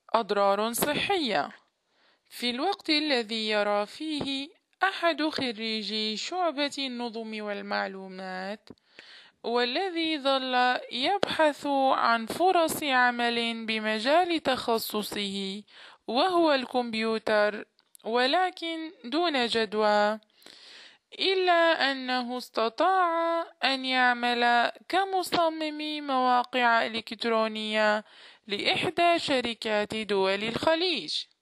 أضرار صحية. في الوقت الذي يرى فيه أحد خريجي شعبة النظم والمعلومات والذي ظل يبحث عن فرص عمل بمجال تخصصه وهو الكمبيوتر، ولكن دون جدوى، إلا أنه استطاع أن يعمل كمصمم مواقع إلكترونية لإحدى شركات دول الخليج.